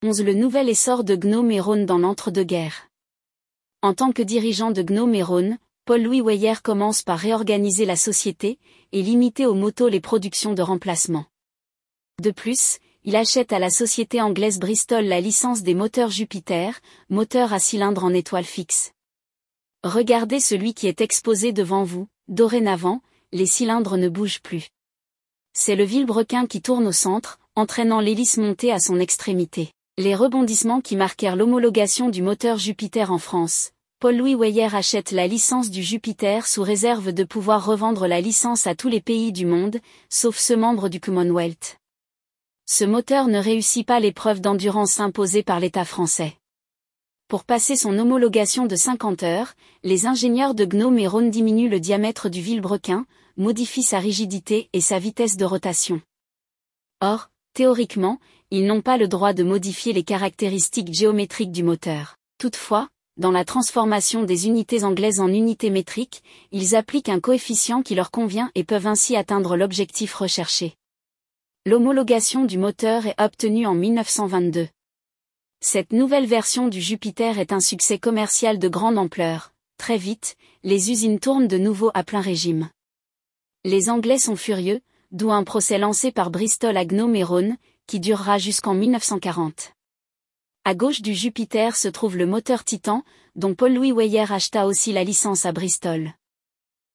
11. Le nouvel essor de Gnome et Rhône dans l'entre-deux-guerres. En tant que dirigeant de Gnome et Rhône, Paul-Louis Weyer commence par réorganiser la société et limiter aux motos les productions de remplacement. De plus, il achète à la société anglaise Bristol la licence des moteurs Jupiter, moteurs à cylindre en étoile fixe. Regardez celui qui est exposé devant vous, dorénavant, les cylindres ne bougent plus. C'est le vilebrequin qui tourne au centre, entraînant l'hélice montée à son extrémité. Les rebondissements qui marquèrent l'homologation du moteur Jupiter en France. Paul-Louis Weyer achète la licence du Jupiter sous réserve de pouvoir revendre la licence à tous les pays du monde, sauf ceux membres du Commonwealth. Ce moteur ne réussit pas l'épreuve d'endurance imposée par l'État français. Pour passer son homologation de 50 heures, les ingénieurs de Gnome et Rhône diminuent le diamètre du vilebrequin, modifient sa rigidité et sa vitesse de rotation. Or, théoriquement, ils n'ont pas le droit de modifier les caractéristiques géométriques du moteur. Toutefois, dans la transformation des unités anglaises en unités métriques, ils appliquent un coefficient qui leur convient et peuvent ainsi atteindre l'objectif recherché. L'homologation du moteur est obtenue en 1922. Cette nouvelle version du Jupiter est un succès commercial de grande ampleur. Très vite, les usines tournent de nouveau à plein régime. Les Anglais sont furieux, d'où un procès lancé par Bristol à Gnome et Rhône, qui durera jusqu'en 1940. À gauche du Jupiter se trouve le moteur Titan, dont Paul-Louis Weyer acheta aussi la licence à Bristol.